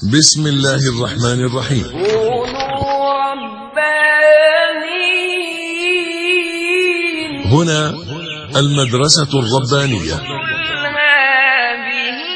بسم الله الرحمن الرحيم. كونوا ربانيين. هنا المدرسة الربانية. هذه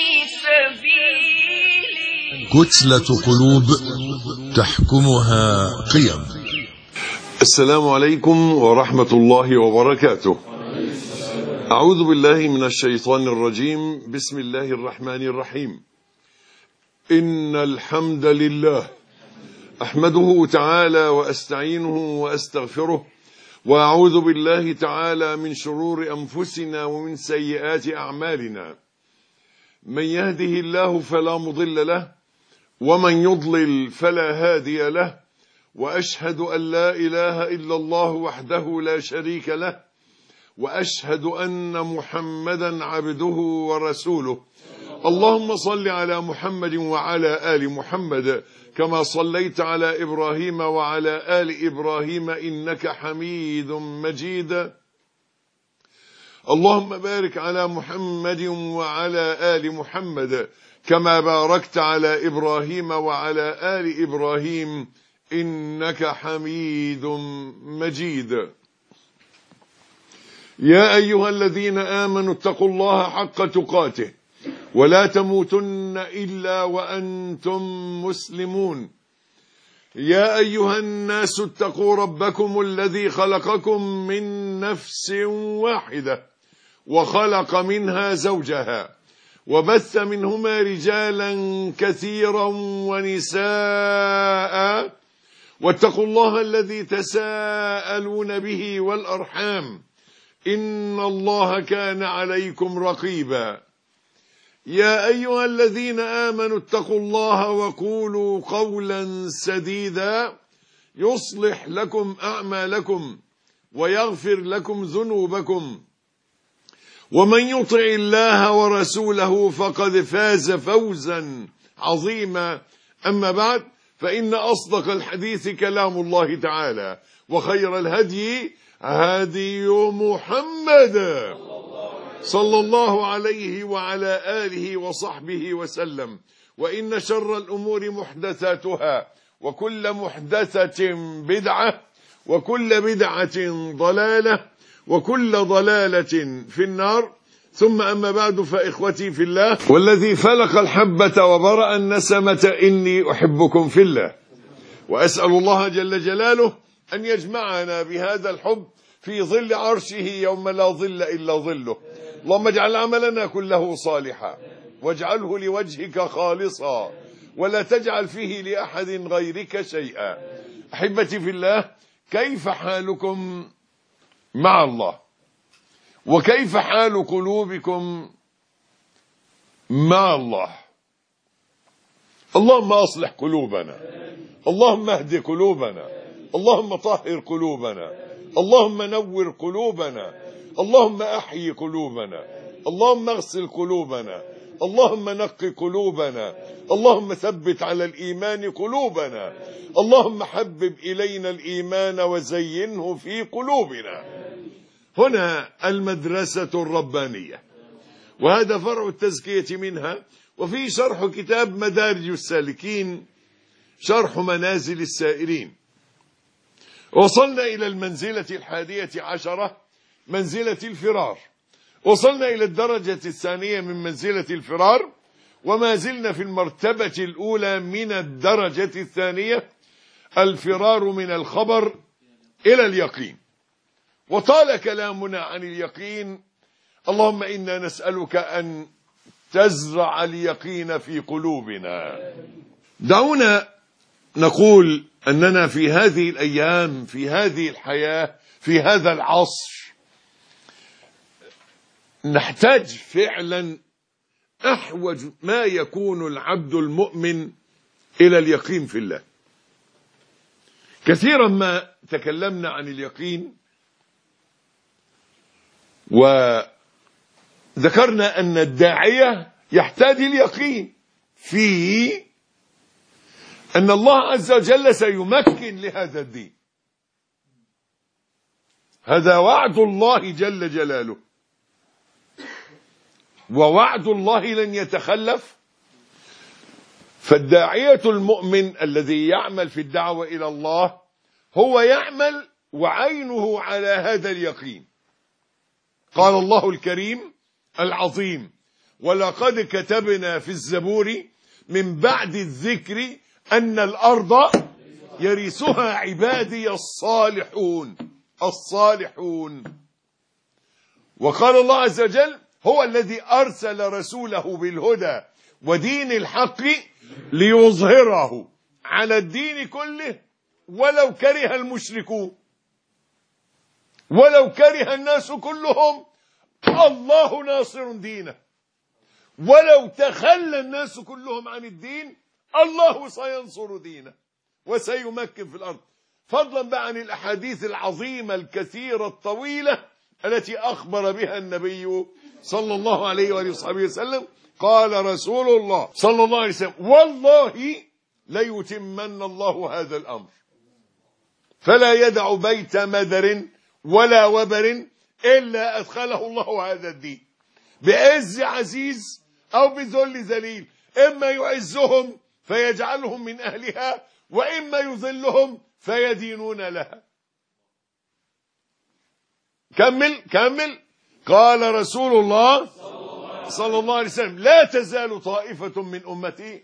سبيلي. كتلة قلوب تحكمها قيم. السلام عليكم ورحمة الله وبركاته. أعوذ بالله من الشيطان الرجيم. بسم الله الرحمن الرحيم. إن الحمد لله أحمده تعالى وأستعينه وأستغفره، وأعوذ بالله تعالى من شرور أنفسنا ومن سيئات أعمالنا. من يهده الله فلا مضل له، ومن يضلل فلا هادي له، وأشهد أن لا إله إلا الله وحده لا شريك له، وأشهد أن محمدا عبده ورسوله. اللهم صل على محمد وعلى آل محمد كما صليت على إبراهيم وعلى آل إبراهيم إنك حميد مجيد. اللهم بارك على محمد وعلى آل محمد كما باركت على إبراهيم وعلى آل إبراهيم إنك حميد مجيد. يا أيها الذين آمنوا اتقوا الله حق تقاته ولا تموتن إلا وأنتم مسلمون. يا أيها الناس اتقوا ربكم الذي خلقكم من نفس واحدة وخلق منها زوجها وبث منهما رجالا كثيرا ونساء، واتقوا الله الذي تساءلون به والأرحام إن الله كان عليكم رقيبا. يا أيها الذين آمنوا اتقوا الله وقولوا قولا سديدا يصلح لكم أعمالكم ويغفر لكم ذنوبكم، ومن يطع الله ورسوله فقد فاز فوزا عظيما. أما بعد، فإن أصدق الحديث كلام الله تعالى، وخير الهدي هدي محمد صلى الله عليه وعلى آله وصحبه وسلم. وإن شر الأمور محدثاتها، وكل محدثة بدعة، وكل بدعة ضلالة، وكل ضلالة في النار. ثم أما بعد، فإخوتي في الله والذي فلق الحبة وبرأ النسمة إني أحبكم في الله، وأسأل الله جل جلاله أن يجمعنا بهذا الحب في ظل عرشه يوم لا ظل إلا ظله. اللهم اجعل عملنا كله صالحا، واجعله لوجهك خالصا، ولا تجعل فيه لأحد غيرك شيئا. أحبتي في الله، كيف حالكم مع الله؟ وكيف حال قلوبكم مع الله؟ اللهم أصلح قلوبنا، اللهم اهد قلوبنا، اللهم طهر قلوبنا، اللهم نور قلوبنا، اللهم أحيي قلوبنا، اللهم اغسل قلوبنا، اللهم نقي قلوبنا، اللهم ثبت على الإيمان قلوبنا، اللهم حبب إلينا الإيمان وزينه في قلوبنا. هنا المدرسة الربانية، وهذا فرع التزكية منها. وفي شرح كتاب مدارج السالكين، شرح منازل السائرين. وصلنا إلى المنزلة 11، منزلة الفرار. وصلنا إلى الدرجة الثانية من منزلة الفرار، وما زلنا في المرتبة الأولى من الدرجة الثانية، الفرار من الخبر إلى اليقين. وطال كلامنا عن اليقين. اللهم إنا نسألك أن تزرع اليقين في قلوبنا. دعونا نقول أننا في هذه الأيام، في هذه الحياة، في هذا العصر، نحتاج فعلا أحوج ما يكون العبد المؤمن إلى اليقين في الله. كثيرا ما تكلمنا عن اليقين، وذكرنا أن الداعية يحتاج اليقين في أن الله عز وجل سيمكن لهذا الدين. هذا وعد الله جل جلاله، ووعد الله لن يتخلف. فالداعية المؤمن الذي يعمل في الدعوة إلى الله هو يعمل وعينه على هذا اليقين. قال الله الكريم العظيم: ولقد كتبنا في الزبور من بعد الذكر أن الأرض يرثها عبادي الصالحون. وقال الله عز وجل: هو الذي أرسل رسوله بالهدى ودين الحق ليظهره على الدين كله ولو كره المشركون. ولو كره الناس كلهم الله ناصر دينه. ولو تخلى الناس كلهم عن الدين الله سينصر دينه وسيمكن في الأرض. فضلا بقى عن الأحاديث العظيمة الكثيرة الطويلة التي أخبر بها النبي صلى الله عليه وآله وصحبه وسلم. قال رسول الله صلى الله عليه وسلم: والله ليتمن الله هذا الأمر فلا يدع بيت مدر ولا وبر إلا أدخله الله هذا الدين بعز عزيز أو بذل ذليل، إما يعزهم فيجعلهم من أهلها وإما يذلهم فيدينون لها. كمل. قال رسول الله صلى الله عليه وسلم: لا تزال طائفة من أمتي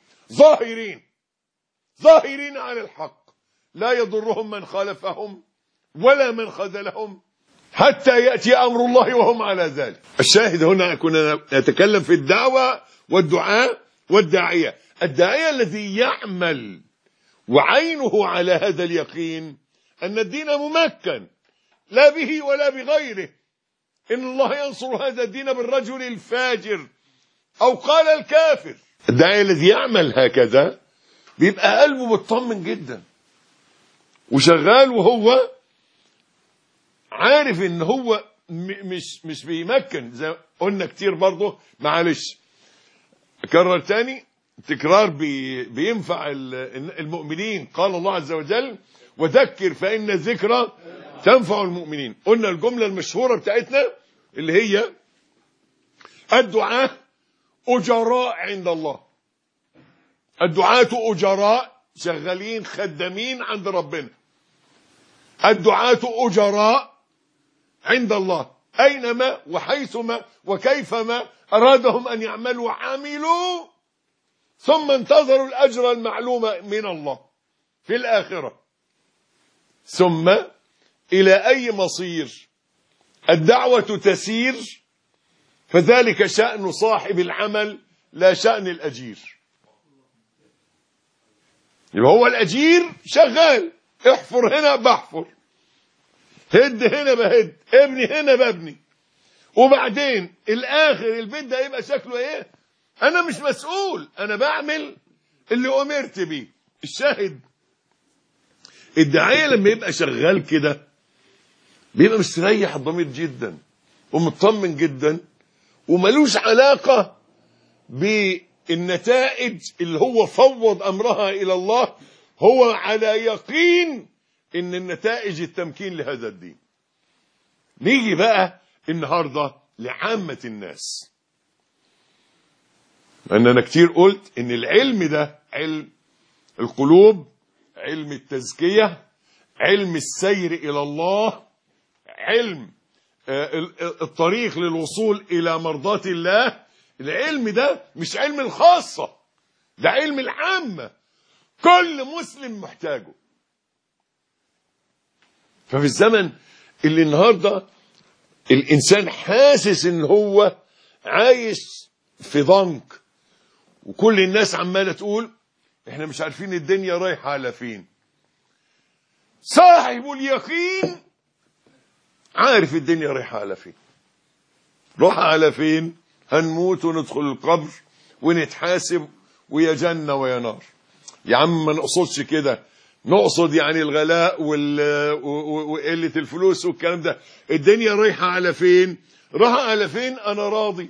ظاهرين على الحق لا يضرهم من خالفهم ولا من خذلهم حتى يأتي أمر الله وهم على ذلك. الشاهد هنا كنا نتكلم في الدعوة والدعاء والداعية. الداعية الذي يعمل وعينه على هذا اليقين أن الدين ممكن لا به ولا بغيره، إن الله ينصر هذا الدين بالرجل الفاجر أو قال الكافر. الداعية الذي يعمل هكذا بيبقى قلبه مطمن جدا وشغال وهو عارف ان هو مش بيمكن. زي قلنا كتير برضه، معلش كرر تاني، تكرار بينفع المؤمنين. قال الله عز وجل: وذكر فإن الذكرى تنفع المؤمنين. قلنا الجملة المشهورة بتاعتنا اللي هي: الدعاة أجراء عند الله. الدعاة أجراء، شغالين خدامين عند ربنا. الدعاة أجراء عند الله، أينما وحيثما وكيفما أرادهم أن يعملوا عملوا، ثم انتظروا الأجر المعلوم من الله في الآخرة. ثم إلى أي مصير الدعوة تسير، فذلك شأن صاحب العمل لا شأن الأجير. يبقى هو الأجير شغال، احفر هنا بحفر، هد هنا بهد، ابني هنا ببني، وبعدين الآخر البيت ده يبقى شكله ايه؟ أنا مش مسؤول، أنا بعمل اللي أمرت بيه. الشاهد الداعية لما يبقى شغال كده بيبقى مستريح الضمير جدا ومطمن جدا، وملوش علاقة بالنتائج اللي هو فوض أمرها إلى الله. هو على يقين إن النتائج التمكين لهذا الدين. نيجي بقى النهاردة لعامة الناس. أنا كتير قلت إن العلم ده علم القلوب، علم التزكية، علم السير إلى الله، علم الطريق للوصول إلى مرضاة الله. العلم ده مش علم الخاصة، ده علم العامة، كل مسلم محتاجه. ففي الزمن اللي النهاردة الإنسان حاسس إن هو عايش في ضنك، وكل الناس عمالة تقول إحنا مش عارفين الدنيا رايحة على فين، صاحب اليقين عارف الدنيا رايحة على فين. رايحة على فين؟ هنموت وندخل القبر ونتحاسب، ويا جنة ويا نار. يا عم ما نقصدش كده، نقصد يعني الغلاء وقلة الفلوس والكلام ده. الدنيا رايحة على فين؟ رايحة على فين؟ أنا راضي.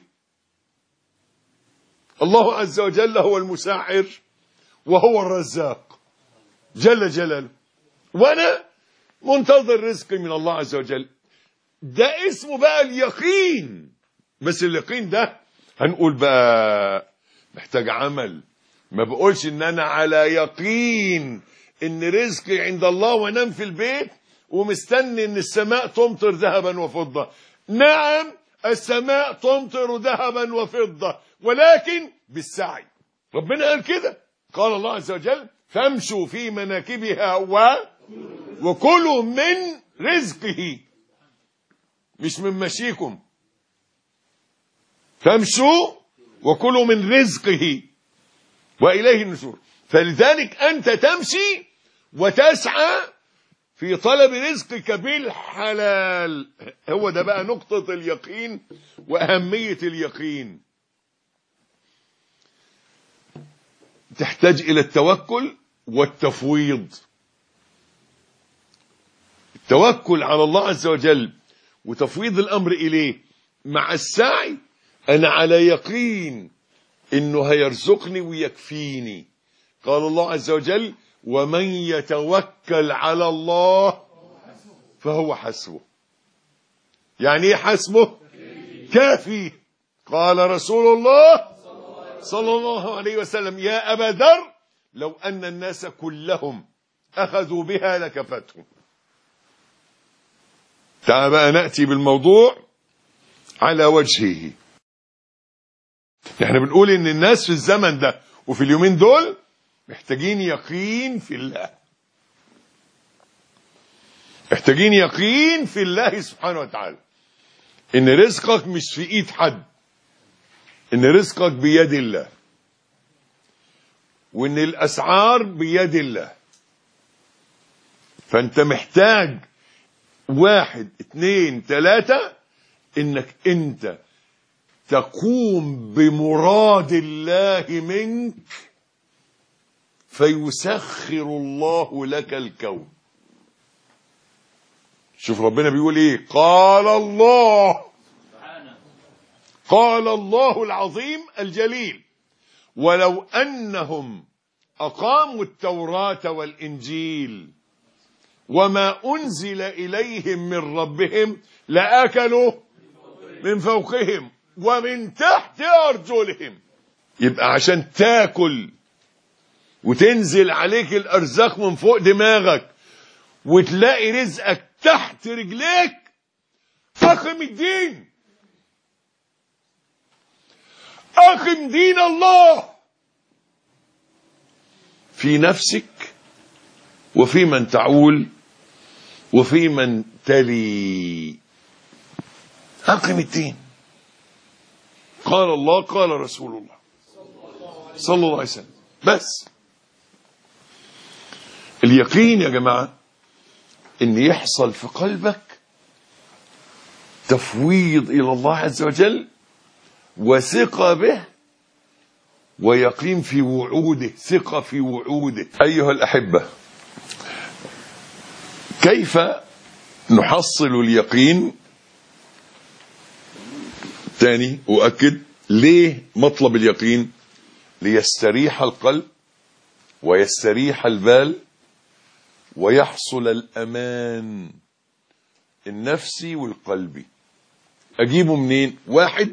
الله عز وجل هو المساعر وهو الرزاق جل جلاله، وأنا منتظر رزقي من الله عز وجل. ده اسمه بقى اليقين. بس اليقين ده هنقول بقى محتاج عمل ما بقولش ان انا على يقين ان رزقي عند الله وانام في البيت ومستني ان السماء تمطر ذهبا وفضة. نعم السماء تمطر ذهبا وفضة، ولكن بالسعي. ربنا قال كده، قال الله عز وجل فامشوا في مناكبها وكلوا من رزقه، مش من مشيكم. فامشوا وكلوا من رزقه وإليه النشور. فلذلك أنت تمشي وتسعى في طلب رزقك بالحلال. هو ده بقى نقطة اليقين وأهمية اليقين. تحتاج إلى التوكل والتفويض. التوكل على الله عز وجل وتفويض الأمر إليه مع السعي. أنا على يقين إنه هيرزقني ويكفيني. قال الله عز وجل ومن يتوكل على الله فهو حسبه. يعني ايه حسبه؟ كافي. قال رسول الله صلى الله عليه وسلم يا أبا ذر لو أن الناس كلهم أخذوا بها لكفتهم. تعال بقى نأتي بالموضوع على وجهه. احنا بنقول ان الناس في الزمن ده وفي اليومين دول محتاجين يقين في الله، محتاجين يقين في الله سبحانه وتعالى، ان رزقك مش في ايد حد، ان رزقك بيد الله، وان الاسعار بيد الله. فانت محتاج 1 2 3 انك انت تقوم بمراد الله منك فيسخر الله لك الكون. شوف ربنا بيقول ايه؟ قال الله العظيم الجليل ولو أنهم أقاموا التوراة والإنجيل وما أنزل إليهم من ربهم لأكلوا من فوقهم ومن تحت أرجلهم. يبقى عشان تاكل وتنزل عليك الأرزاق من فوق دماغك وتلاقي رزقك تحت رجليك، أقم الدين، أقم دين الله في نفسك وفي من تعول وفي من تلي. أقم الدين. قال الله قال رسول الله صلى الله عليه وسلم. بس اليقين يا جماعة ان يحصل في قلبك تفويض الى الله عز وجل وثقة به ويقين في وعوده، ثقة في وعوده. ايها الاحبة، كيف نحصل اليقين؟ تاني أؤكد ليه مطلب اليقين؟ ليستريح القلب ويستريح البال ويحصل الأمان النفسي والقلبي. أجيبه منين؟ واحد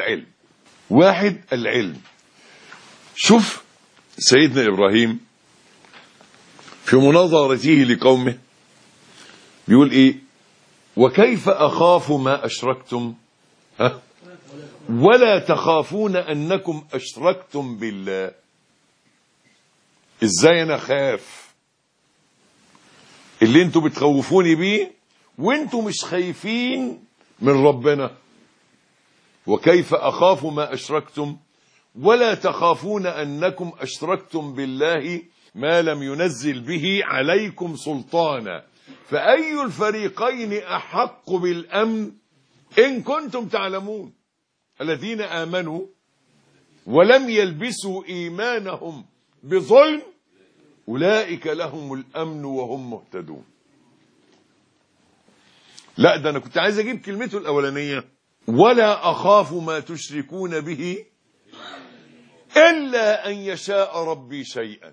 العلم. شوف سيدنا إبراهيم في مناظرته لقومه بيقول إيه؟ وكيف أخاف ما أشركتم ولا تخافون أنكم أشركتم بالله. إزاي أنا خاف اللي انتوا بتخوفوني بيه وانتوا مش خايفين من ربنا؟ وكيف أخاف ما أشركتم ولا تخافون أنكم أشركتم بالله ما لم ينزل به عليكم سلطانا فأي الفريقين أحق بالأمن إن كنتم تعلمون. الذين آمنوا ولم يلبسوا إيمانهم بظلم أولئك لهم الأمن وهم مهتدون. لا، ده أنا كنت عايز أجيب كلمته الأولانية ولا أخاف ما تشركون به إلا أن يشاء ربي شيئا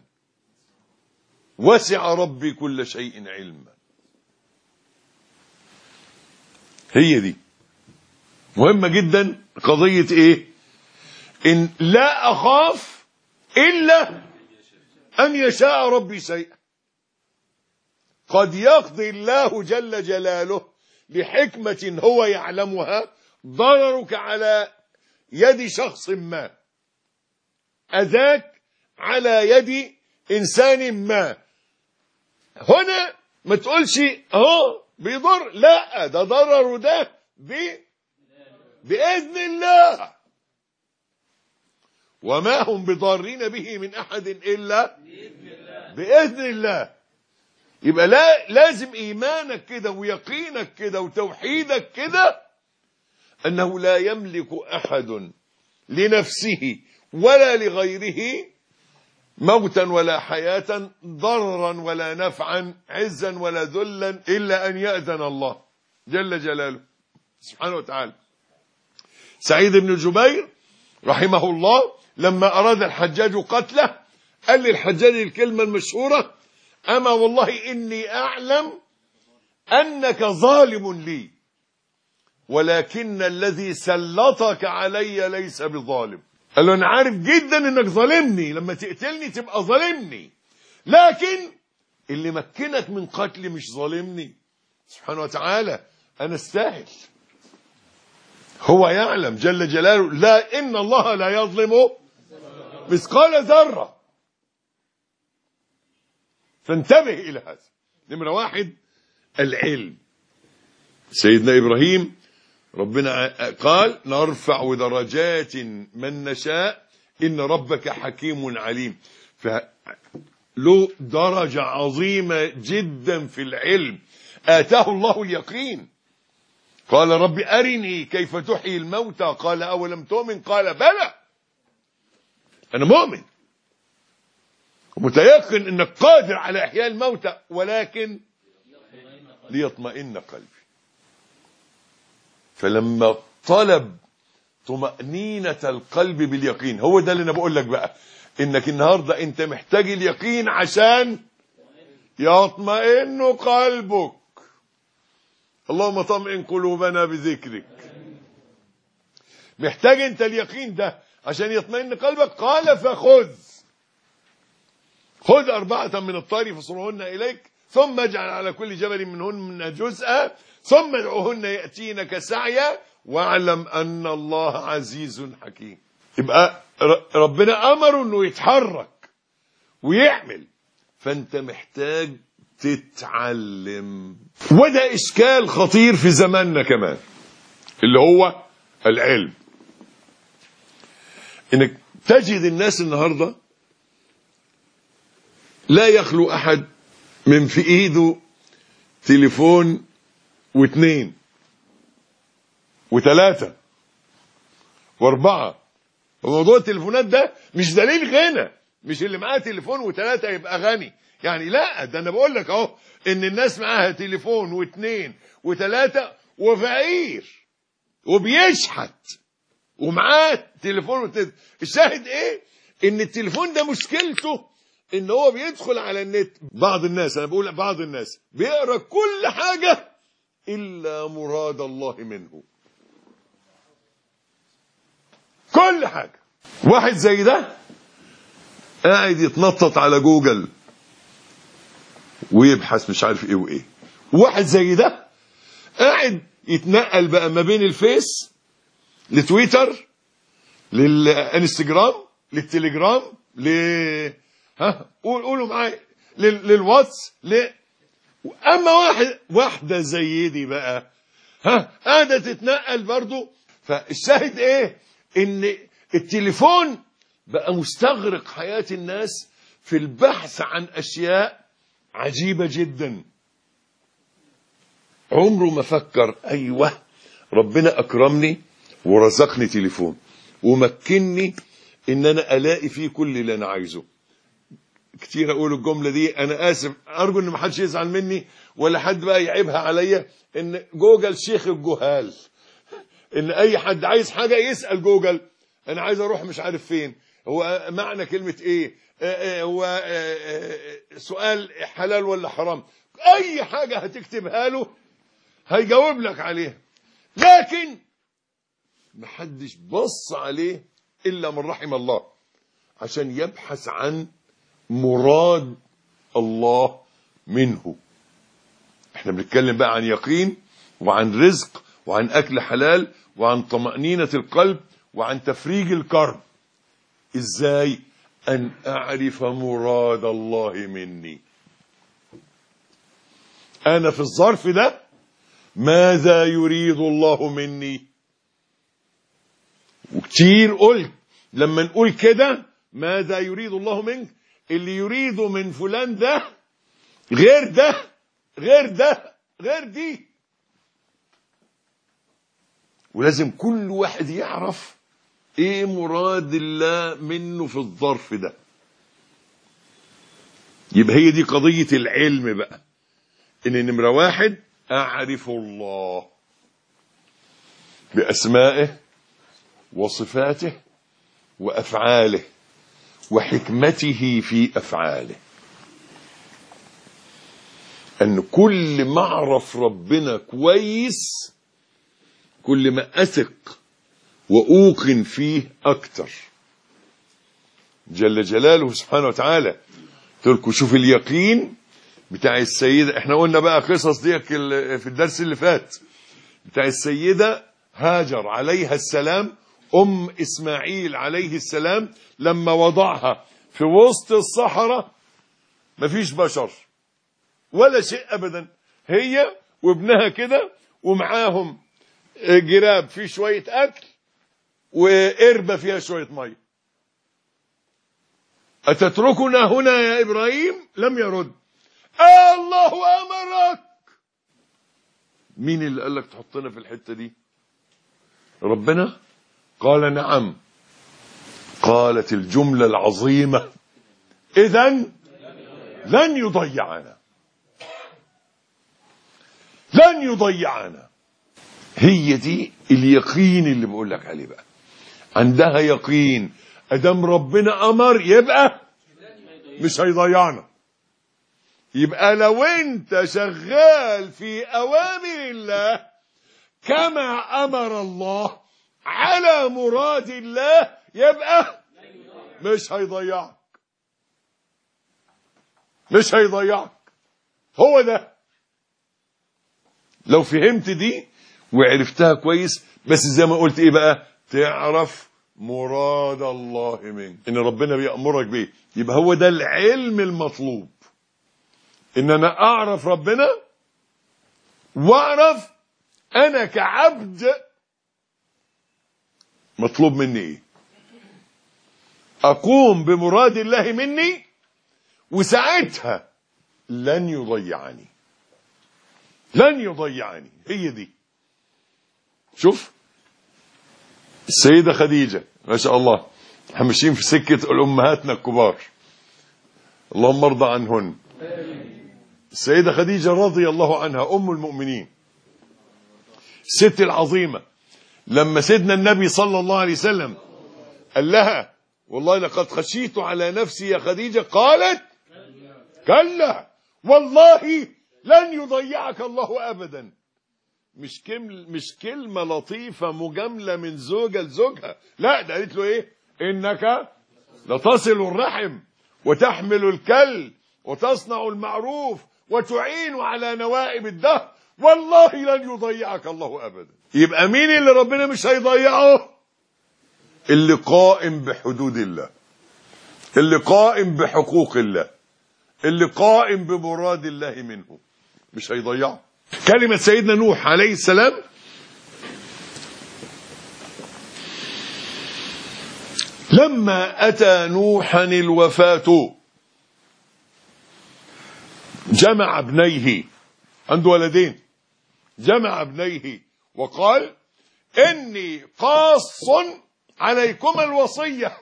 وسع ربي كل شيء علما. هي دي مهمة جدا. قضية إيه؟ إن لا أخاف إلا أن يشاء ربي شيئا. قد يقضي الله جل جلاله لحكمة هو يعلمها ضررك على يد شخص ما، أذاك على يد إنسان ما. هنا ما تقولش اهو بيضر، لا، ده ضرر ده بإذن الله، وما هم بضارين به من أحد إلا بإذن الله. يبقى لازم إيمانك كده ويقينك كده وتوحيدك كده أنه لا يملك أحد لنفسه ولا لغيره موتا ولا حياة، ضررا ولا نفعا، عزا ولا ذلا، إلا أن يأذن الله جل جلاله سبحانه وتعالى. سعيد بن جبير رحمه الله لما أراد الحجاج قتله قال للحجاج الكلمة المشهورة: أما والله إني أعلم أنك ظالم لي، ولكن الذي سلطك علي ليس بظالم. قال له: أنا عارف جدا إنك ظالمني، لما تقتلني تبقى ظالمني، لكن اللي مكنك من قتلي مش ظالمني سبحانه وتعالى، أنا استاهل. هو يعلم جل جلاله لا إن الله لا يظلم مثقال ذرة. فانتبه إلى هذا. نمرة واحد العلم. سيدنا إبراهيم ربنا قال: نرفع درجات من نشاء إن ربك حكيم عليم. فله درجة عظيمة جدا في العلم، آتاه الله اليقين. قال: رب أرني كيف تحيي الموتى، قال: أولم تؤمن، قال: بلى أنا مؤمن ومتيقن أنك قادر على إحياء الموتى، ولكن ليطمئن قلبي. فلما طلب طمأنينة القلب باليقين، هو ده اللي أنا بقول لك بقى، إنك النهاردة أنت محتاج اليقين عشان يطمئن قلبك. اللهم طمئن قلوبنا بذكرك. محتاج أنت اليقين ده عشان يطمئن قلبك. قال: خذ 4 من الطير فصرهن إليك، ثم اجعل على كل جبل منهن جزءا، ثم ادعوهن يأتينك سعيا، واعلم أن الله عزيز حكيم. يبقى ربنا أمره أنه يتحرك ويعمل، فأنت محتاج تتعلم. وده إشكال خطير في زماننا كمان، اللي هو العلم. إنك تجد الناس النهاردة لا يخلو أحد من في إيده تليفون و2 و3 و4. وموضوع التليفونات ده مش دليل غنى، مش اللي معاه تليفون و3 يبقى غني يعني، لا، ده أنا بقول لك أهو إن الناس معاها تليفون و2 و3 وفقير وبيشحت ومعاه تليفون و3. الشاهد إيه؟ إن التليفون ده مشكلته إن هو بيدخل على النت. بعض الناس، أنا بقول بعض الناس، بيقرأ كل حاجة إلا مراد الله منه، كل حاجة. واحد زي ده قاعد يتنطط على جوجل ويبحث مش عارف ايه وايه. واحد زي ده قاعد يتنقل بقى ما بين الفيس لتويتر للانستجرام للتليجرام قولوا معايا للواتس اما واحده زي دي بقى قاعده تتنقل برضو. فالشاهد ايه؟ ان التليفون بقى مستغرق حياة الناس في البحث عن اشياء عجيبة جدا. عمره ما فكر ايوه ربنا اكرمني ورزقني تليفون ومكنني ان انا الاقي فيه كل اللي انا عايزه. كتير اقول الجملة دي، انا اسف، ارجو ان ما حدش يزعل مني ولا حد بقى يعيبها عليا، ان جوجل شيخ الجهال، ان اي حد عايز حاجة يسأل جوجل انا عايز اروح مش عارف فين، هو معنى كلمة ايه، هو سؤال حلال ولا حرام، اي حاجة هتكتبها له هيجاوب لك عليها. لكن محدش بص عليه الا من رحم الله، عشان يبحث عن مراد الله منه. احنا بنتكلم بقى عن يقين وعن رزق وعن أكل حلال وعن طمأنينة القلب وعن تفريج الكرب. ازاي؟ أن أعرف مراد الله مني. أنا في الظرف ده ماذا يريد الله مني؟ وكتير قلت لما نقول كده ماذا يريد الله منك، اللي يريده من فلان ده غير ده غير ده غير دي. ولازم كل واحد يعرف ايه مراد الله منه في الظرف ده. يبقى هي دي قضية العلم بقى، ان نمرة واحد اعرف الله بأسمائه وصفاته وأفعاله وحكمته في أفعاله. أن كل ما أعرف ربنا كويس كل ما أثق وأوقن فيه أكتر جل جلاله سبحانه وتعالى. تلكوا شوف اليقين بتاع السيدة، احنا قلنا بقى قصص دي في الدرس اللي فات، بتاع السيدة هاجر عليها السلام أم إسماعيل عليه السلام، لما وضعها في وسط الصحراء مفيش بشر ولا شيء أبدا، هي وابنها كده ومعاهم جراب فيه شوية أكل وقربة فيها شوية مية. أتتركنا هنا يا إبراهيم؟ لم يرد. الله أمرك. مين اللي قال لك تحطنا في الحتة دي؟ ربنا. قال نعم. قالت الجملة العظيمة إذن لن يضيعنا، لن يضيعنا. هي دي اليقين اللي بقول لك عليه بقى. عندها يقين ادام ربنا امر يبقى مش هيضيعنا. يبقى لو انت شغال في اوامر الله كما امر الله على مراد الله يبقى مش هيضيعك، مش هيضيعك. هو ده. لو فهمت دي وعرفتها كويس، بس زي ما قلت ايه بقى، تعرف مراد الله منك، ان ربنا بيأمرك بيه. يبقى هو ده العلم المطلوب، ان انا اعرف ربنا واعرف انا كعبد مطلوب مني ايه، اقوم بمراد الله مني، وساعتها لن يضيعني، لن يضيعني. هي دي. شوف السيدة خديجة ما شاء الله، احنا ماشيين في سكة الأمهاتنا الكبار، اللهم ارضى عنهن. السيدة خديجة رضي الله عنها أم المؤمنين، الست العظيمة، لما سيدنا النبي صلى الله عليه وسلم قال لها والله لقد خشيت على نفسي يا خديجة، قالت كلا والله لن يضيعك الله أبدا. مش كلمة لطيفة مجاملة من زوجة لزوجها، لا، ده قالت له ايه؟ انك لتصل الرحم وتحمل الكل وتصنع المعروف وتعين على نوائب الدهر، والله لن يضيعك الله ابدا. يبقى مين اللي ربنا مش هيضيعه؟ اللي قائم بحدود الله، اللي قائم بحقوق الله، اللي قائم بمراد الله منه، مش هيضيعه. كلمة سيدنا نوح عليه السلام لما أتى نوحا الوفاة جمع ابنيه، عنده ولدين، جمع ابنيه وقال إني قاص عليكما الوصية،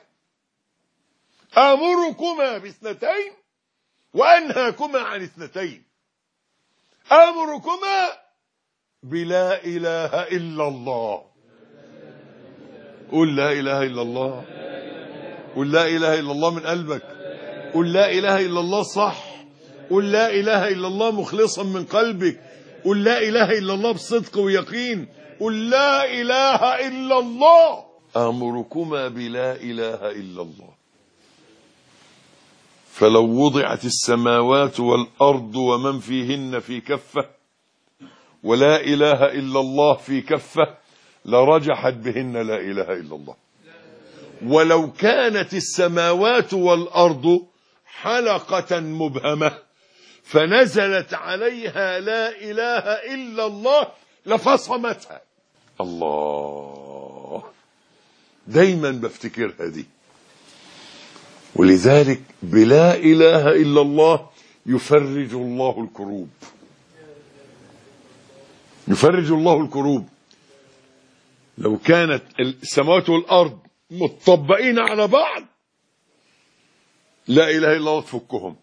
آمركما باثنتين وأنهاكما عن اثنتين، آمركما بلا إله إلا الله. قل لا إله إلا الله، قل لا إله إلا الله من قلبك، قل لا إله إلا الله صح، قل لا إله إلا الله مخلصا من قلبك، قل لا إله إلا الله بصدق ويقين، قل لا إله إلا الله. آمركما بلا إله إلا الله. فلو وضعت السماوات والأرض ومن فيهن في كفة ولا إله إلا الله في كفة لرجحت بهن لا إله إلا الله. ولو كانت السماوات والأرض حلقة مبهمة فنزلت عليها لا إله إلا الله لفصمتها. الله، دايما بفتكرها دي. ولذلك بلا إله إلا الله يفرج الله الكروب، يفرج الله الكروب. لو كانت السماوات والأرض متطبقين على بعض لا إله إلا الله تفكهم.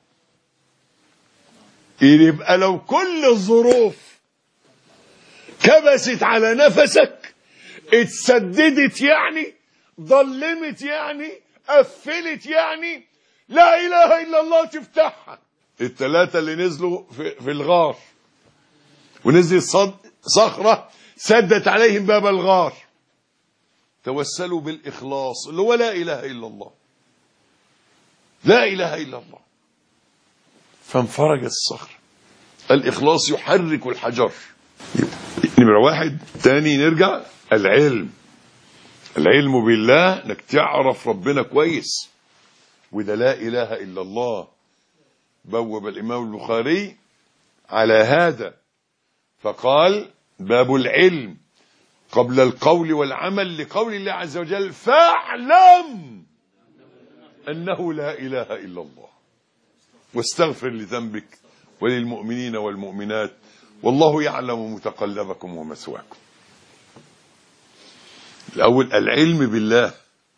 يبقى لو كل الظروف كبست على نفسك، اتسددت يعني، ظلمت يعني، قفلت يعني، لا إله إلا الله تفتحها. الثلاثة اللي نزلوا في الغار ونزل صخرة سدت عليهم باب الغار، توسلوا بالإخلاص اللي هو لا إله إلا الله، لا إله إلا الله، فانفرجت الصخرة. الإخلاص يحرك الحجر. نمرة واحد. تاني نرجع العلم، العلم بالله، انك تعرف ربنا كويس، وده لا إله إلا الله. بوب الإمام البخاري على هذا فقال: باب العلم قبل القول والعمل، لقول الله عز وجل: فاعلم أنه لا إله إلا الله واستغفر لذنبك وللمؤمنين والمؤمنات والله يعلم متقلبكم ومثواكم. الأول العلم بالله،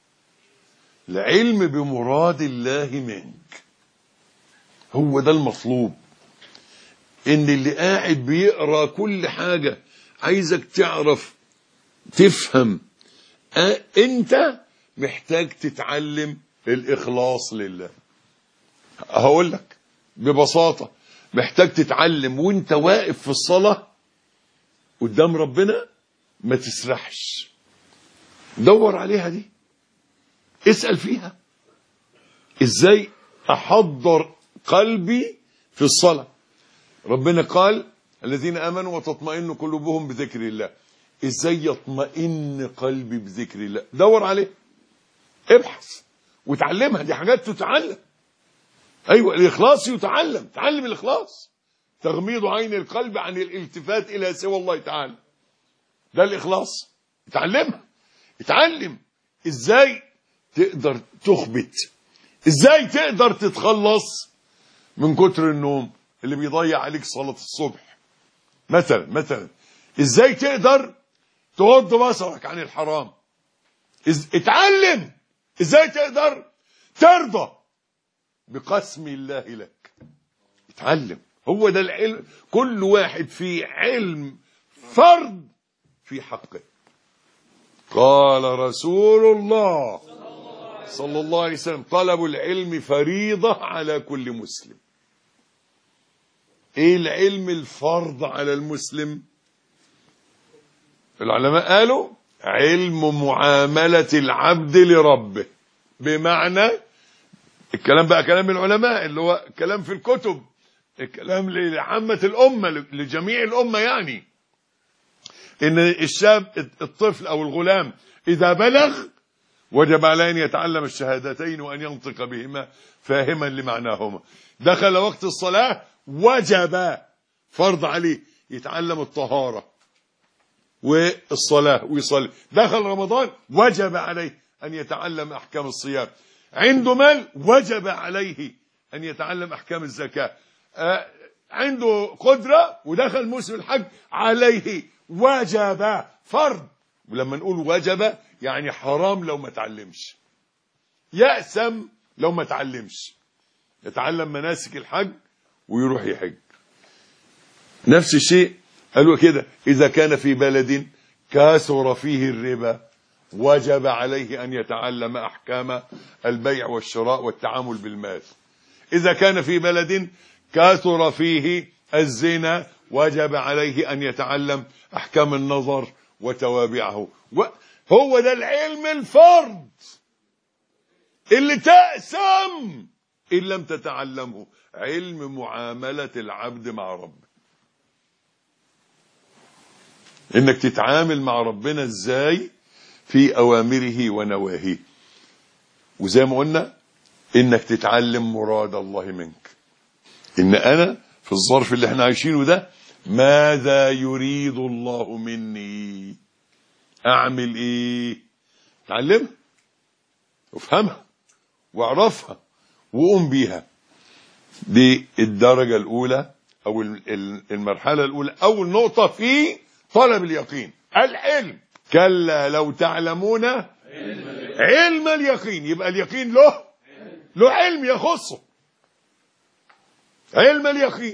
العلم بمراد الله منك، هو ده المطلوب. إن اللي قاعد بيقرأ كل حاجة عايزك تعرف تفهم. أنت محتاج تتعلم الإخلاص لله. هقول لك ببساطة، محتاج تتعلم وانت واقف في الصلاة قدام ربنا ما تسرحش. دور عليها دي، اسأل فيها ازاي احضر قلبي في الصلاة. ربنا قال: الذين آمنوا وتطمئن قلوبهم بذكر الله. ازاي يطمئن قلبي بذكر الله؟ دور عليه، ابحث وتعلمها. دي حاجات تتعلم. ايوه، الاخلاص يتعلم. تعلم الاخلاص، تغميض عين القلب عن الالتفات الى سوى الله تعالى، ده الاخلاص. اتعلمها، اتعلم ازاي تقدر تخبت، ازاي تقدر تتخلص من كتر النوم اللي بيضيع عليك صلاة الصبح مثلا. ازاي تقدر تغض بصرك عن الحرام. اتعلم ازاي تقدر ترضى بقسم الله لك. اتعلم، هو ده العلم. كل واحد في علم فرض في حقه. قال رسول الله صلى الله عليه وسلم: طلب العلم فريضة على كل مسلم. ايه العلم الفرض على المسلم؟ العلماء قالوا: علم معاملة العبد لربه. بمعنى الكلام بقى كلام العلماء، اللي هو كلام في الكتب، الكلام لعامة الأمة، لجميع الأمة، يعني إن الشاب الطفل أو الغلام إذا بلغ وجب عليه أن يتعلم الشهادتين وأن ينطق بهما فاهما لمعناهما. دخل وقت الصلاة وجب، فرض عليه يتعلم الطهارة والصلاة ويصلي. دخل رمضان وجب عليه أن يتعلم أحكام الصيام. عنده مال وجب عليه أن يتعلم أحكام الزكاة. عنده قدرة ودخل موسم الحج عليه وجب، فرض. ولما نقول وجب يعني حرام لو ما تعلمش، يأسم لو ما تعلمش. يتعلم مناسك الحج ويروح يحج. نفس الشيء قالوا كده: إذا كان في بلد كاثر فيه الربا وجب عليه أن يتعلم أحكام البيع والشراء والتعامل بالمال. إذا كان في بلد كاثر فيه الزنا وجب عليه أن يتعلم أحكام النظر وتوابعه. هو ده العلم الفرض اللي تأسم إن لم تتعلمه، علم معاملة العبد مع ربه. إنك تتعامل مع ربنا إزاي في أوامره ونواهيه، وزي ما قلنا إنك تتعلم مراد الله منك. إن أنا في الظرف اللي احنا عايشينه ده ماذا يريد الله مني؟ أعمل إيه؟ تعلمها وافهمها واعرفها وقوم بيها. دي الدرجة الأولى أو المرحلة الأولى، أول نقطة في طلب اليقين، العلم. كلا لو تعلمون علم اليقين، يبقى اليقين له علم يخصه، علم اليقين.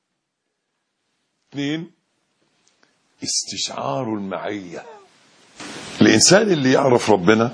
2 استشعار المعية. الإنسان اللي يعرف ربنا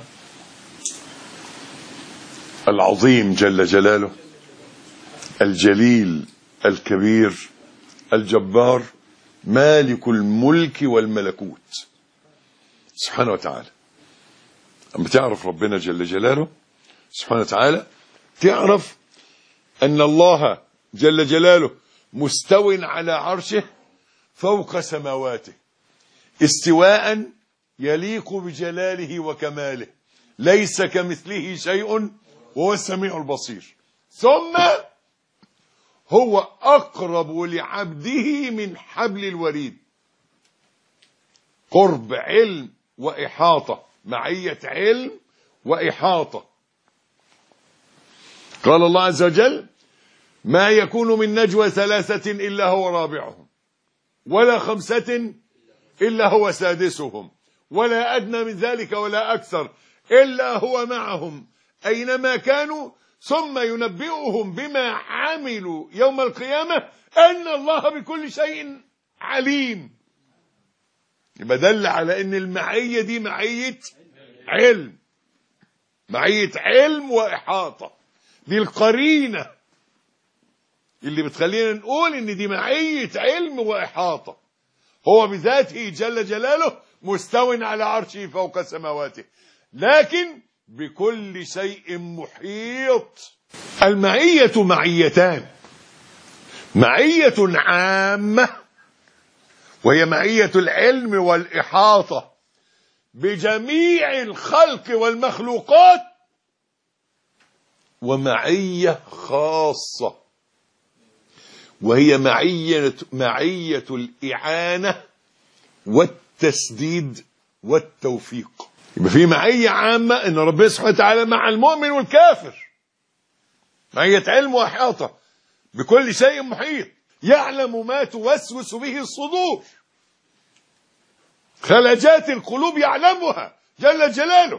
العظيم جل جلاله، الجليل الكبير الجبار، مالك الملك والملكوت سبحانه وتعالى. أما تعرف ربنا جل جلاله سبحانه وتعالى، تعرف أن الله جل جلاله مستو على عرشه فوق سماواته، استواء يليق بجلاله وكماله، ليس كمثله شيء وهو السميع البصير. ثم هو أقرب لعبده من حبل الوريد، قرب علم وإحاطة، معية علم وإحاطة. قال الله عز وجل: ما يكون من نجوى 3 إلا هو رابعهم، ولا 5 إلا هو سادسهم، ولا أدنى من ذلك ولا أكثر إلا هو معهم أينما كانوا، ثم ينبئهم بما عملوا يوم القيامة أن الله بكل شيء عليم. يبقى دل على أن المعية دي معية علم، معية علم وإحاطة. دي القرينة اللي بتخلينا نقول ان دي معية علم وإحاطة. هو بذاته جل جلاله مستو على عرشه فوق سماواته، لكن بكل شيء محيط. المعية معيتان: معية عامة وهي معية العلم والإحاطة بجميع الخلق والمخلوقات، ومعية خاصة وهي معية الإعانة والتسديد والتوفيق. يبقى في معية عامة ان ربنا سبحانه وتعالى مع المؤمن والكافر، معية علم وإحاطة بكل شيء محيط، يعلم ما توسوس به الصدور، خلجات القلوب يعلمها جل جلاله.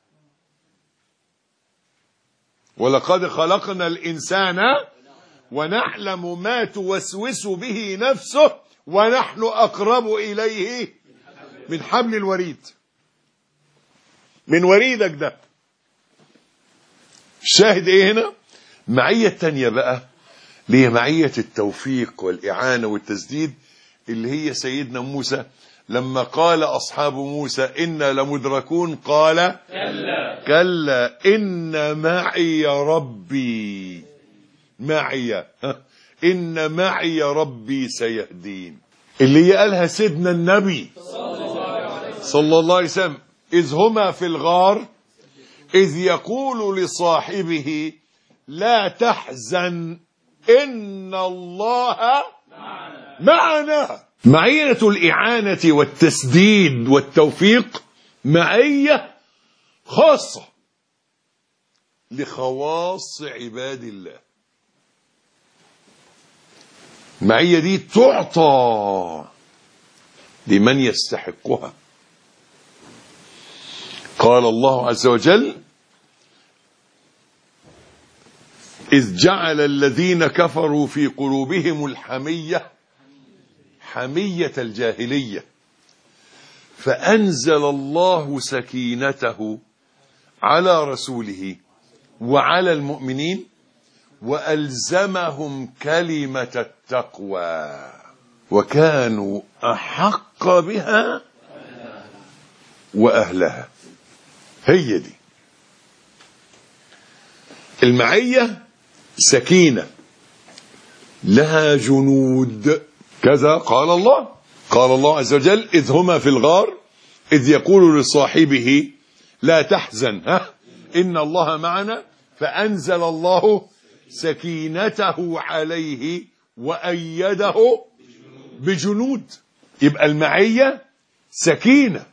ولقد خلقنا الإنسان ونعلم ما توسوس به نفسه ونحن أقرب إليه من حبل الوريد. من وريدك ده. الشاهد ايه هنا؟ معية تانية بقى اللي هي معية التوفيق والإعانة والتسديد، اللي هي سيدنا موسى لما قال أصحاب موسى إنا لمدركون، قال كلا إن معي ربي، معي إن معي ربي سيهدين، اللي هي قالها سيدنا النبي صلى الله عليه وسلم إذ هما في الغار إذ يقول لصاحبه لا تحزن إن الله معنا. معية الإعانة والتسديد والتوفيق معية خاصة لخواص عباد الله. معية دي تعطى لمن يستحقها. قال الله عز وجل إذ جعل الذين كفروا في قلوبهم الحمية حمية الجاهلية فأنزل الله سكينته على رسوله وعلى المؤمنين وألزمهم كلمة التقوى وكانوا أحق بها وأهلها. هي دي المعية سكينة لها جنود كذا. قال الله عز وجل: إذ هما في الغار إذ يقول لصاحبه لا تحزن إن الله معنا فأنزل الله سكينته عليه وأيده بجنود. يبقى المعية سكينة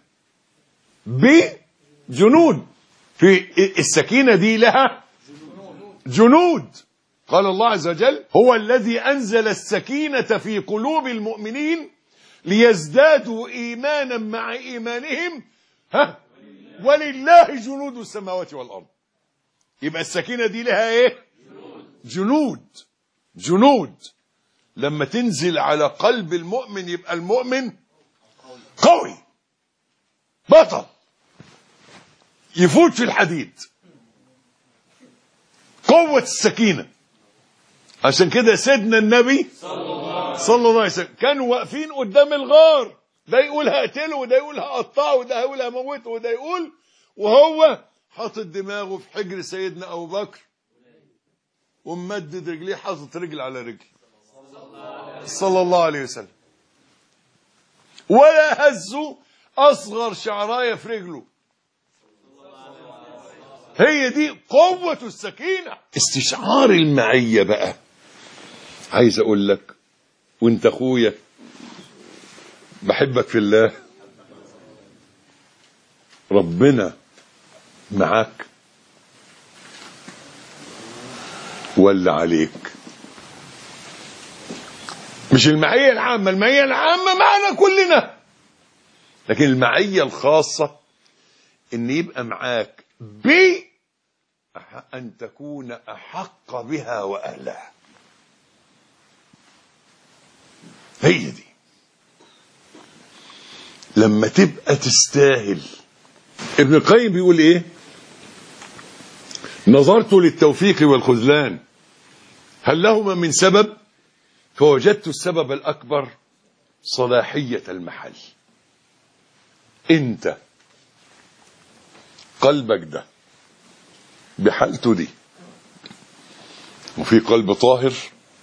بجنود. في السكينة دي لها جنود. قال الله عز وجل: هو الذي أنزل السكينة في قلوب المؤمنين ليزدادوا إيمانا مع إيمانهم ولله جنود السماوات والأرض. يبقى السكينة دي لها ايه؟ جنود. لما تنزل على قلب المؤمن يبقى المؤمن قوي بطل يفوت في الحديد. قوة السكينة. عشان كده سيدنا النبي صلى الله عليه وسلم كانوا واقفين قدام الغار، ده يقول هقتله وده يقول هقطعه وده يقول هموته وده يقول، وهو حاطط دماغه في حجر سيدنا أبو بكر وممدد رجليه، حاطط رجل على رجل صلى الله عليه وسلم، ولا هزوا أصغر شعراية في رجله. هي دي قوة السكينة. استشعار المعية بقى. عايز أقول لك وانت أخويا بحبك في الله، ربنا معاك ولا عليك؟ مش المعية العامة، المعية العامة معنا كلنا، لكن المعية الخاصة ان يبقى معاك أن تكون أحق بها وأهلها. هي دي لما تبقى تستاهل. ابن القيم بيقول ايه؟ نظرت للتوفيق والخذلان هل لهما من سبب، فوجدت السبب الأكبر صلاحية المحل. انت قلبك ده بحالته دي، وفي قلب طاهر،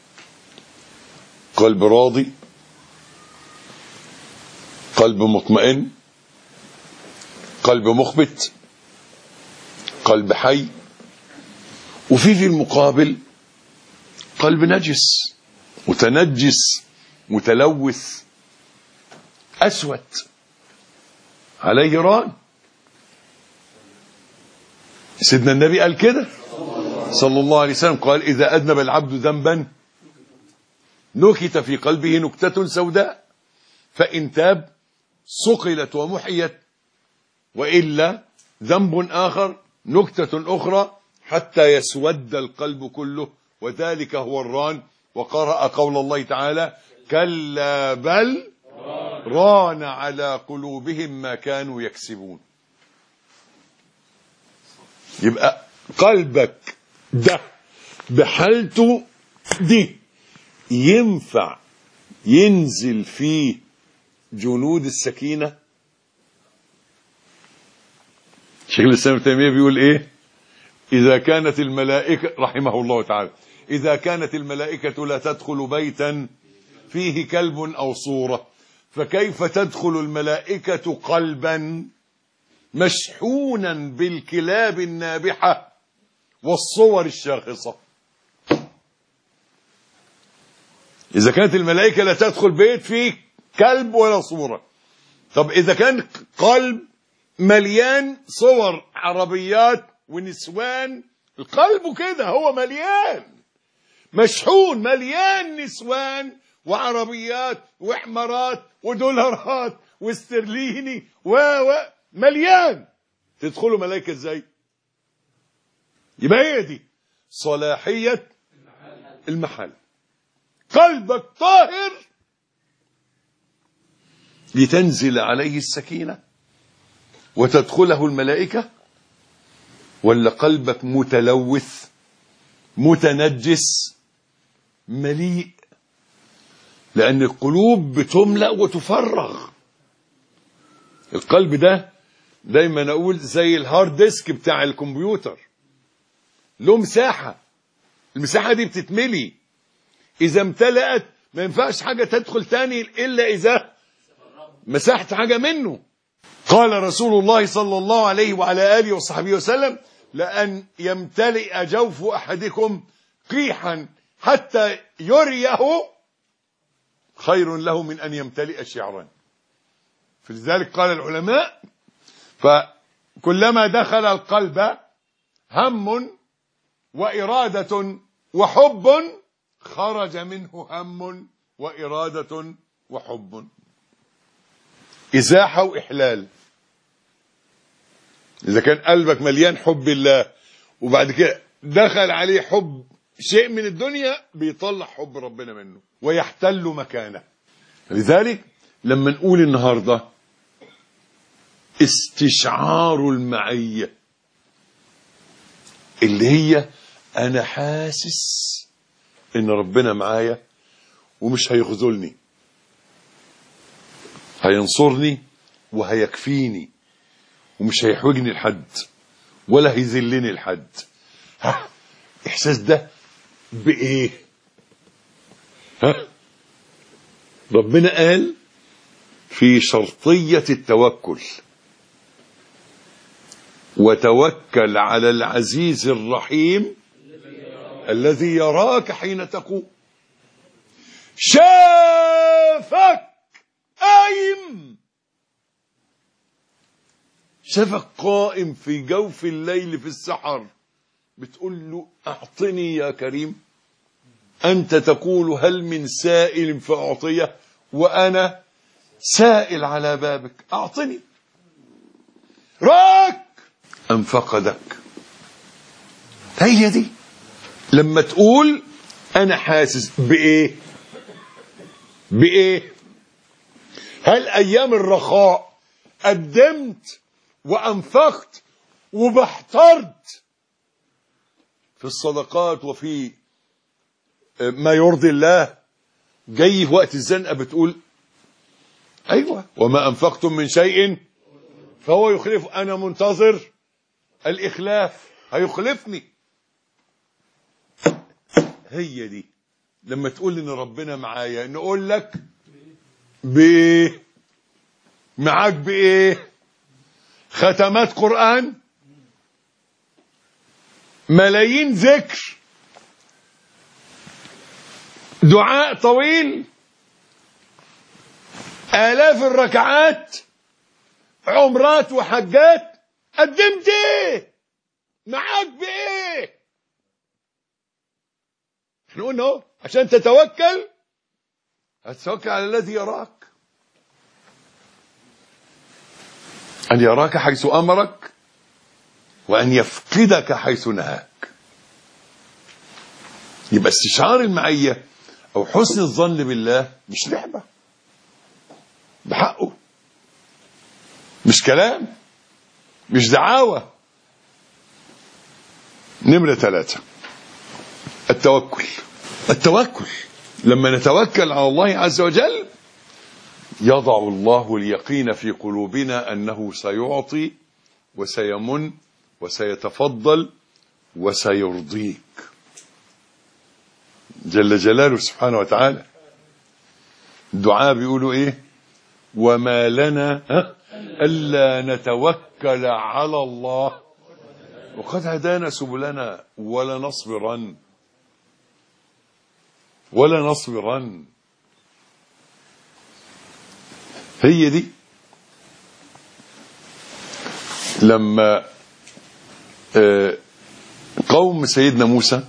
قلب راضي، قلب مطمئن، قلب مخبت، قلب حي، وفي المقابل قلب نجس متنجس متلوث أسود عليه ران. سيدنا النبي قال كده صلى الله عليه وسلم، قال: إذا أذنب العبد ذنبا نكت في قلبه نكتة سوداء، فإن تاب صقلت ومحيت، وإلا ذنب آخر نكتة أخرى حتى يسود القلب كله، وذلك هو الران. وقرأ قول الله تعالى: كلا بل ران على قلوبهم ما كانوا يكسبون. يبقى قلبك ده بحالته دي ينفع ينزل فيه جنود السكينة. شيخ الإسلام ابن تيمية بيقول ايه؟ إذا كانت الملائكة رحمه الله تعالى، إذا كانت الملائكة لا تدخل بيتا فيه كلب أو صورة، فكيف تدخل الملائكة قلبا مشحونا بالكلاب النابحة والصور الشاخصة؟ إذا كانت الملائكة لا تدخل بيت فيه كلب ولا صورة، طب إذا كان قلب مليان صور عربيات ونسوان، القلب كده هو مليان مشحون مليان نسوان وعربيات وحمارات ودولارات واسترليني مليان، تدخلوا ملائكة ازاي؟ يبقى هي دي صلاحية المحل. قلبك طاهر لتنزل عليه السكينة وتدخله الملائكة، ولا قلبك متلوث متنجس مليء؟ لأن القلوب بتملأ وتفرغ. القلب ده دايما أقول زي الهارد ديسك بتاع الكمبيوتر، له مساحة المساحة دي بتتملي، إذا امتلأت ما ينفعش حاجة تدخل تاني إلا إذا مساحة حاجة منه. قال رسول الله صلى الله عليه وعلى آله وصحبه وسلم: لأن يمتلئ جوف أحدكم قيحا حتى يريه خير له من أن يمتلئ شعرا. فلذلك قال العلماء: فكلما دخل القلب هم وإرادة وحب خرج منه هم وإرادة وحب. إزاحة وإحلال. إذا كان قلبك مليان حب الله وبعد كده دخل عليه حب شيء من الدنيا، بيطلع حب ربنا منه ويحتل مكانه. لذلك لما نقول النهاردة استشعار المعية، اللي هي أنا حاسس إن ربنا معايا ومش هيخذلني، هينصرني وهيكفيني ومش هيحوجني لحد ولا هيذلني لحد. إحساس ده بإيه؟ ربنا قال في شرطية التوكل: وتوكل على العزيز الرحيم الذي يراك حين تقوم. شافك قايم، شافك قائم في جوف الليل في السحر، بتقول له: أعطني يا كريم. أنت تقول: هل من سائل فأعطيه، وأنا سائل على بابك، أعطني. راك أم فقدك؟ هي دي لما تقول أنا حاسس بإيه؟ بإيه؟ هل أيام الرخاء قدمت وأنفقت وبحترت في الصدقات وفي ما يرضي الله، جاي في وقت الزنقة بتقول أيوة وما أنفقتم من شيء فهو يخلف، أنا منتظر الإخلاف، هيخلفني. هي دي لما تقول إن ربنا معايا، نقول لك بإيه؟ معاك بإيه؟ ختمات قرآن، ملايين ذكر، دعاء طويل، آلاف الركعات، عمرات وحجات، قدمت ايه؟ معاك بايه؟ احنا قلنا اهو عشان تتوكل هتتوكل على الذي يراك، أن يراك حيث أمرك وأن يفقدك حيث نهاك. يبقى استشعار المعية أو حسن الظن بالله مش لعبة، بحقه، مش كلام، مش دعاوى. نمرة 3 التوكل. التوكل لما نتوكل على الله عز وجل يضع الله اليقين في قلوبنا أنه سيعطي وسيمن وسيتفضل وسيرضيك جل جلاله سبحانه وتعالى. الدعاء بيقولوا ايه؟ وما لنا ألا نتوكل على الله وقد هدانا سبلنا ولا نصبرن. هي دي لما قوم سيدنا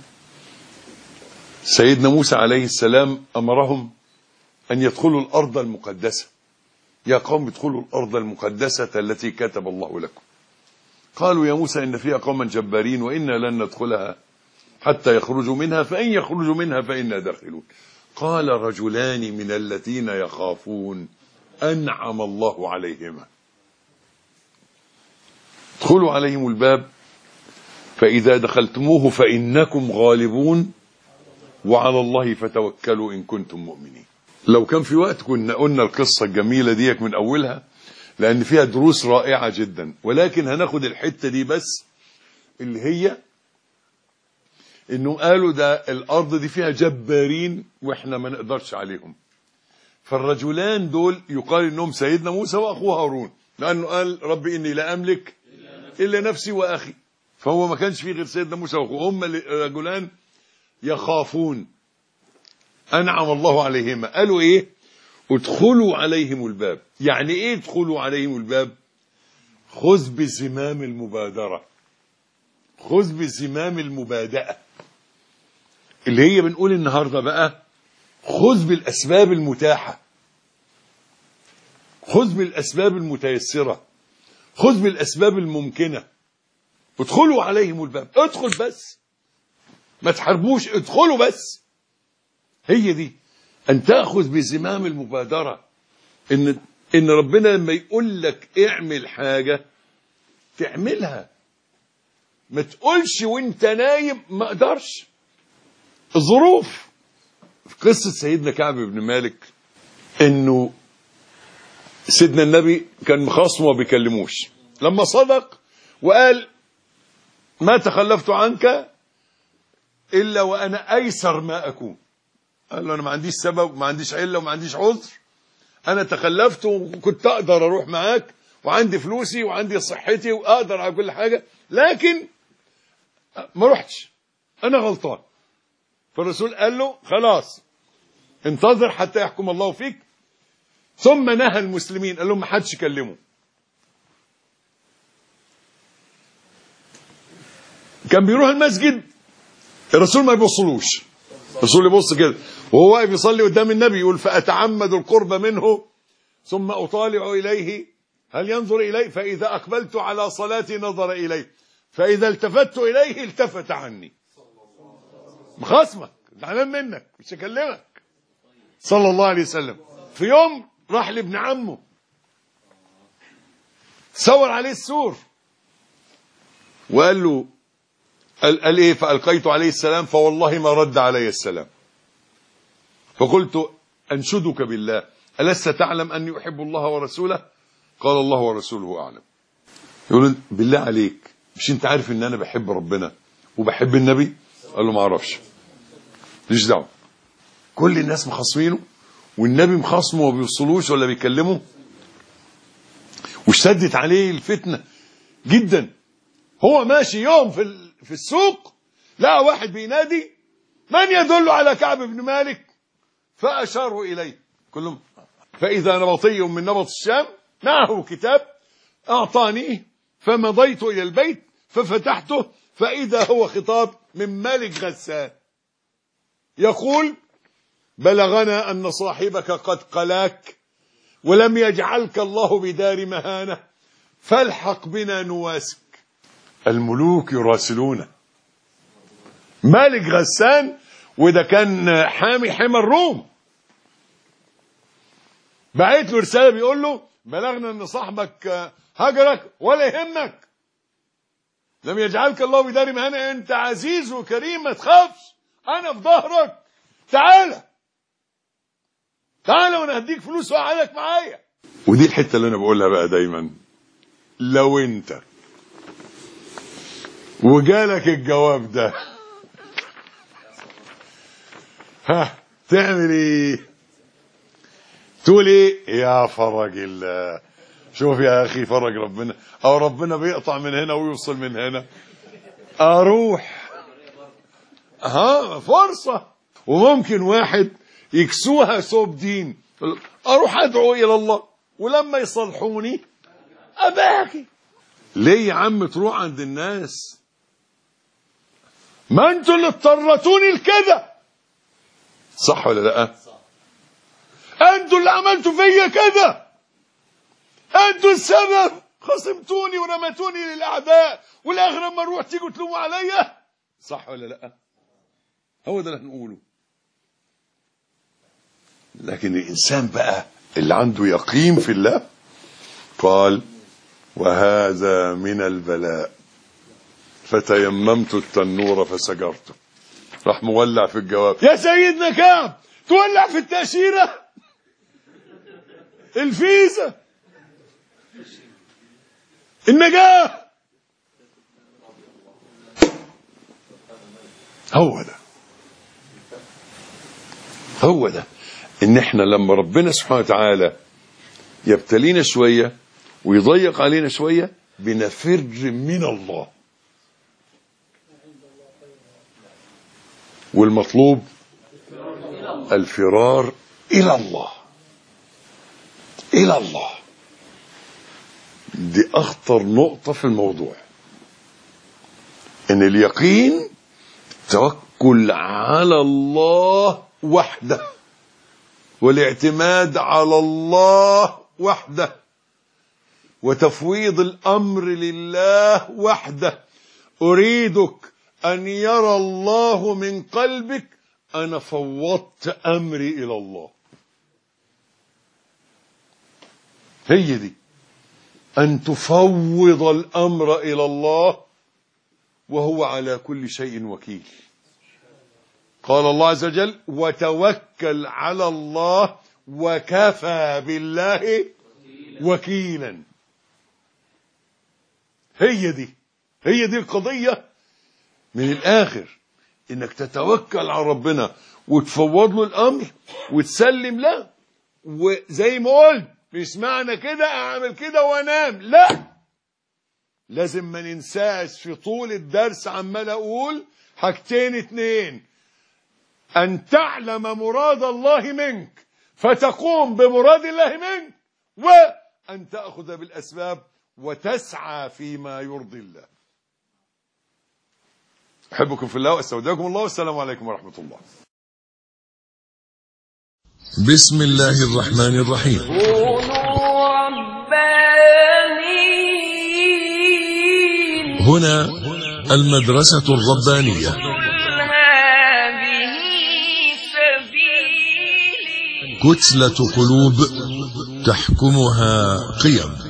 موسى عليه السلام أمرهم أن يدخلوا الأرض المقدسة. يا قوم ادخلوا الأرض المقدسة التي كتب الله لكم. قالوا يا موسى إن فيها قوما جبارين وإنا لن ندخلها حتى يخرجوا منها فإن يخرجوا منها فإنا داخلون. قال رجلان من الذين يخافون أنعم الله عليهما ادخلوا عليهم الباب فإذا دخلتموه فإنكم غالبون وعلى الله فتوكلوا إن كنتم مؤمنين. لو كان في وقت كنا قلنا القصة الجميلة ديك من أولها، لأن فيها دروس رائعة جدا، ولكن هناخد الحتة دي بس اللي هي انهم قالوا ده الارض دي فيها جبارين واحنا ما نقدرش عليهم. فالرجلان دول يقال انهم سيدنا موسى واخوه هارون، لانه قال رب اني لا املك الا نفسي واخي، فهو ما كانش فيه غير سيدنا موسى واخوه. هم رجلان يخافون انعم الله عليهما. قالوا ايه؟ ادخلوا عليهم الباب. يعني ايه ادخلوا عليهم الباب؟ خذ بزمام المبادرة، خذ بزمام المبادئة، اللي هي بنقول النهاردة بقى خذ بالأسباب المتاحة، خذ بالأسباب المتيسرة، خذ بالأسباب الممكنة. ادخلوا عليهم الباب، ادخل بس، ما تحاربوش، ادخلوا بس. هي دي أن تأخذ بزمام المبادرة. إن ربنا لما يقول لك اعمل حاجة تعملها، ما تقولش وانت نايم ما اقدرش. الظروف. في قصة سيدنا كعب بن مالك انه سيدنا النبي كان مخاصمه وما بيكلموش، لما صدق وقال ما تخلفت عنك الا وانا ايسر ما اكون. قال له انا ما عنديش سبب وما عنديش عله وما عنديش عذر، انا تخلفت وكنت اقدر اروح معاك وعندي فلوسي وعندي صحتي واقدر على كل حاجه، لكن ما رحتش، انا غلطان. فالرسول قال له خلاص انتظر حتى يحكم الله فيك. ثم نهى المسلمين، قال لهم ما حدش يكلمه. كان بيروح المسجد الرسول ما يبصلوش، الرسول يبص كده وهو واقف يصلي قدام النبي، يقول فأتعمد القرب منه ثم أطالع إليه هل ينظر إلي، فإذا أقبلت على صلاتي نظر إلي، فإذا التفت إليه التفت عني. مخاصمك، زعلان منك، مش هكلمك. صلى الله عليه وسلم. في يوم راح لابن عمه سور عليه السور وقال له قال ايه؟ فألقيت عليه السلام فوالله ما رد علي السلام، فقلت أنشدك بالله ألست تعلم أني أحب الله ورسوله؟ قال الله ورسوله أعلم. يقول بالله عليك مش انت عارف ان انا بحب ربنا وبحب النبي؟ قال له ما اعرفش، ليش دعوه، كل الناس مخاصمينه والنبي مخاصمه وما بيوصلوش ولا بيكلمه. واشتدت عليه الفتنه جدا. هو ماشي يوم في السوق لقى واحد بينادي من يدل على كعب بن مالك، فاشاروا اليه كلهم، فاذا نبطي من نبط الشام معه كتاب اعطانيه، فمضيت الى البيت ففتحته فاذا هو خطاب من مالك غسان يقول بلغنا ان صاحبك قد قلاك ولم يجعلك الله بدار مهانه فالحق بنا نواسك. الملوك يراسلونه. مالك غسان وده كان حامي حمى الروم، بعت له رساله بيقول له بلغنا ان صاحبك هجرك ولا يهمك، لم يجعلك الله بدار مهانه، انت عزيز وكريم ما تخافش، انا في ظهرك، تعالى وانا هديك فلوس واقعدك معايا. ودي الحته اللي انا بقولها بقى دايما، لو انت وجالك الجواب ده تعمل ايه؟ تقول ايه؟ يا فرج الله، شوف يا اخي فرج ربنا، او ربنا بيقطع من هنا ويوصل من هنا، اروح فرصة. وممكن واحد يكسوها ثوب دين، اروح ادعو الى الله ولما يصلحوني اباكي. ليه يا عم تروح عند الناس؟ ما انتوا اللي اضطرتوني لكده، صح ولا لا؟ انتوا اللي عملتوا فيا كده، انتوا السبب، خصمتوني ورمتوني للاعداء، والاخر لما اروح تيجوا تلوموا عليا، صح ولا لا؟ هو ده اللي هنقوله. لكن الانسان بقى اللي عنده يقين في الله قال وهذا من البلاء فتيممت التنور فسجرته، راح مولع في الجواب. يا سيدنا كعب تولع في التأشيرة، الفيزا، النجاة، هو ده ان احنا لما ربنا سبحانه وتعالى يبتلينا شوية ويضيق علينا شوية بنفر من الله، والمطلوب الفرار إلى الله. إلى الله دي أخطر نقطة في الموضوع، إن اليقين توكل على الله وحده، والاعتماد على الله وحده، وتفويض الأمر لله وحده. أريدك أن يرى الله من قلبك أنا فوضت أمري إلى الله. هي دي، أن تفوض الأمر إلى الله وهو على كل شيء وكيل. قال الله عز وجل وتوكل على الله وكفى بالله وكيلا. هي دي القضية من الآخر، إنك تتوكل على ربنا وتفوض له الأمر وتسلم له. وزي ما قلت مش معنى كده أعمل كده وأنام، لا، لازم ما ننساش في طول الدرس عمال أقول حاجتين اتنين: أن تعلم مراد الله منك فتقوم بمراد الله منك، وأن تأخذ بالأسباب وتسعى فيما يرضي الله. أحبكم في الله وأستودعكم الله، والسلام عليكم ورحمة الله. بسم الله الرحمن الرحيم. كونوا ربانيين. هنا المدرسة الربانية. هذه سبيلي. كتلة قلوب تحكمها قيم.